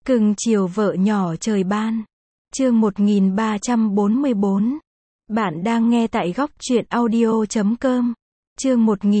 Cưng chiều vợ nhỏ trời ban. Chương 1344. Bạn đang nghe tại góc truyện audio.com. Chương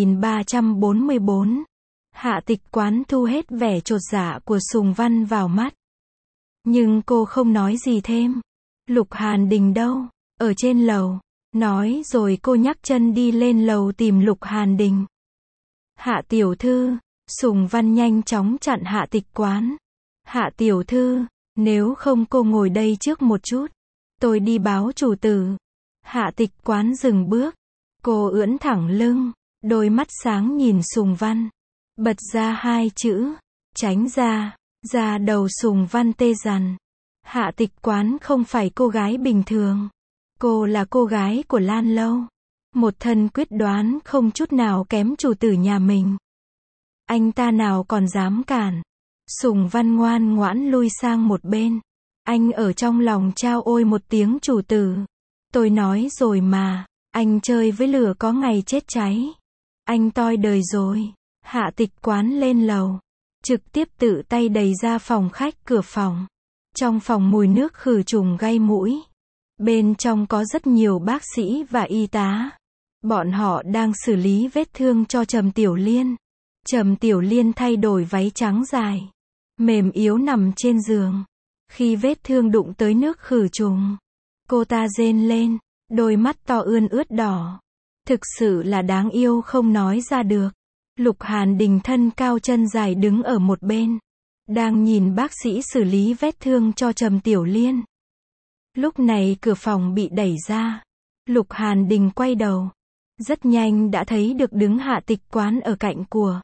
1344. Hạ Tịch Quán thu hết vẻ chột dạ của Sùng Văn vào mắt. Nhưng cô không nói gì thêm. Lục Hàn Đình đâu? Ở trên lầu. Nói rồi cô nhắc chân đi lên lầu tìm Lục Hàn Đình. Hạ tiểu thư. Sùng Văn nhanh chóng chặn Hạ Tịch Quán. Hạ tiểu thư, nếu không cô ngồi đây trước một chút. Tôi đi báo chủ tử. Hạ Tịch Quán dừng bước. Cô ưỡn thẳng lưng, đôi mắt sáng nhìn Sùng Văn. Bật ra hai chữ, tránh ra. Da đầu Sùng Văn tê dần. Hạ Tịch Quán không phải cô gái bình thường. Cô là cô gái của Lan Lâu. Một thân quyết đoán không chút nào kém chủ tử nhà mình. Anh ta nào còn dám cản. Sùng Văn ngoan ngoãn lui sang một bên. Anh ở trong lòng trao ôi một tiếng chủ tử. Tôi nói rồi mà, anh chơi với lửa có ngày chết cháy. Anh toi đời rồi. Hạ Tịch Quán lên lầu. Trực tiếp tự tay đẩy ra phòng khách cửa phòng. Trong phòng mùi nước khử trùng gây mũi. Bên trong có rất nhiều bác sĩ và y tá. Bọn họ đang xử lý vết thương cho Trầm Tiểu Liên. Trầm Tiểu Liên thay đổi váy trắng dài. Mềm yếu nằm trên giường. Khi vết thương đụng tới nước khử trùng, cô ta rên lên, đôi mắt to ươn ướt đỏ. Thực sự là đáng yêu không nói ra được. Lục Hàn Đình thân cao chân dài đứng ở một bên, đang nhìn bác sĩ xử lý vết thương cho Trầm Tiểu Liên. Lúc này cửa phòng bị đẩy ra. Lục Hàn Đình quay đầu. Rất nhanh đã thấy được đứng Hạ Tịch Quán ở cạnh của.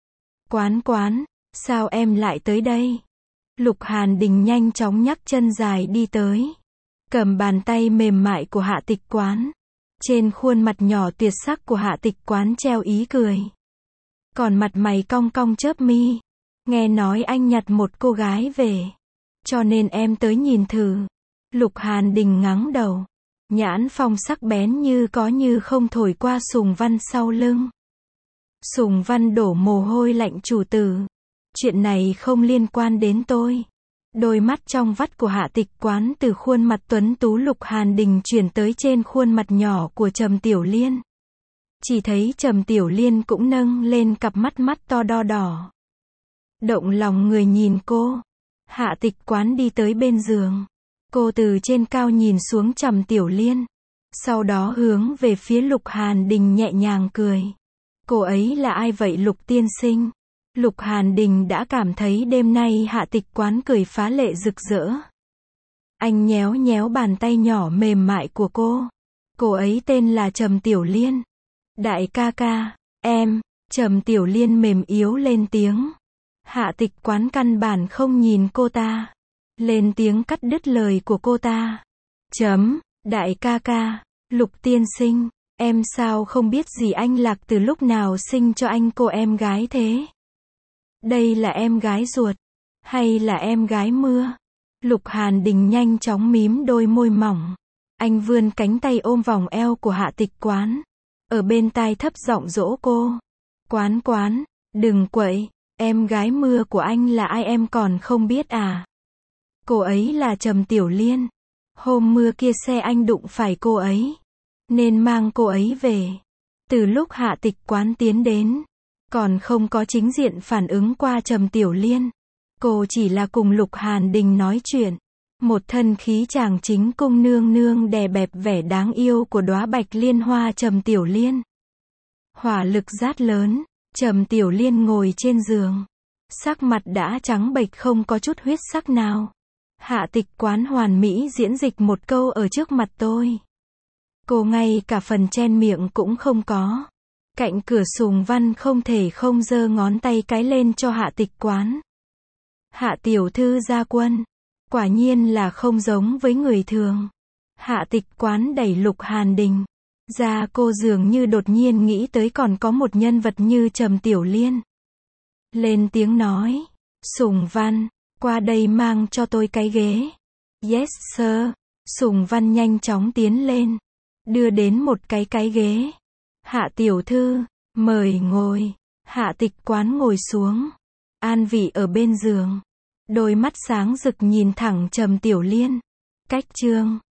Quán, sao em lại tới đây? Lục Hàn Đình nhanh chóng nhấc chân dài đi tới. Cầm bàn tay mềm mại của Hạ Tịch Quán. Trên khuôn mặt nhỏ tuyệt sắc của Hạ Tịch Quán treo ý cười. Còn mặt mày cong cong chớp mi. Nghe nói anh nhặt một cô gái về. Cho nên em tới nhìn thử. Lục Hàn Đình ngắng đầu. Nhãn phong sắc bén như có như không thổi qua Sùng Văn sau lưng. Sùng Văn đổ mồ hôi lạnh chủ tử. Chuyện này không liên quan đến tôi. Đôi mắt trong vắt của Hạ Tịch Quán từ khuôn mặt tuấn tú Lục Hàn Đình chuyển tới trên khuôn mặt nhỏ của Trầm Tiểu Liên. Chỉ thấy Trầm Tiểu Liên cũng nâng lên cặp mắt to đo đỏ. Động lòng người nhìn cô. Hạ Tịch Quán đi tới bên giường. Cô từ trên cao nhìn xuống Trầm Tiểu Liên. Sau đó hướng về phía Lục Hàn Đình nhẹ nhàng cười. Cô ấy là ai vậy Lục tiên sinh? Lục Hàn Đình đã cảm thấy đêm nay Hạ Tịch Quán cười phá lệ rực rỡ. Anh nhéo nhéo bàn tay nhỏ mềm mại của cô. Cô ấy tên là Trầm Tiểu Liên. Đại ca ca, em. Trầm Tiểu Liên mềm yếu lên tiếng. Hạ Tịch Quán căn bản không nhìn cô ta. Lên tiếng cắt đứt lời của cô ta. Đại ca ca, Lục tiên sinh, em sao không biết gì anh Lạc từ lúc nào sinh cho anh cô em gái thế? Đây là em gái ruột, hay là em gái mưa? Lục Hàn Đình nhanh chóng mím đôi môi mỏng. Anh vươn cánh tay ôm vòng eo của Hạ Tịch Quán. Ở bên tai thấp giọng dỗ cô. Quán, đừng quậy, em gái mưa của anh là ai em còn không biết à? Cô ấy là Trầm Tiểu Liên. Hôm mưa kia xe anh đụng phải cô ấy, nên mang cô ấy về. Từ lúc Hạ Tịch Quán tiến đến, còn không có chính diện phản ứng qua Trầm Tiểu Liên. Cô chỉ là cùng Lục Hàn Đình nói chuyện. Một thân khí chàng chính cung nương nương đè bẹp vẻ đáng yêu của đóa bạch liên hoa Trầm Tiểu Liên. Hỏa lực rát lớn, Trầm Tiểu Liên ngồi trên giường. Sắc mặt đã trắng bệch không có chút huyết sắc nào. Hạ Tịch Quán hoàn mỹ diễn dịch một câu ở trước mặt tôi. Cô ngay cả phần chen miệng cũng không có. Cạnh cửa Sùng Văn không thể không giơ ngón tay cái lên cho Hạ Tịch Quán. Hạ tiểu thư gia quân. Quả nhiên là không giống với người thường. Hạ Tịch Quán đẩy Lục Hàn Đình ra. Cô dường như đột nhiên nghĩ tới còn có một nhân vật như Trầm Tiểu Liên. Lên tiếng nói. Sùng Văn, qua đây mang cho tôi cái ghế. Yes sir. Sùng Văn nhanh chóng tiến lên. Đưa đến một cái ghế. Hạ tiểu thư, mời ngồi. Hạ Tịch Quán ngồi xuống. An vị ở bên giường. Đôi mắt sáng rực nhìn thẳng Trầm Tiểu Liên. Cách chương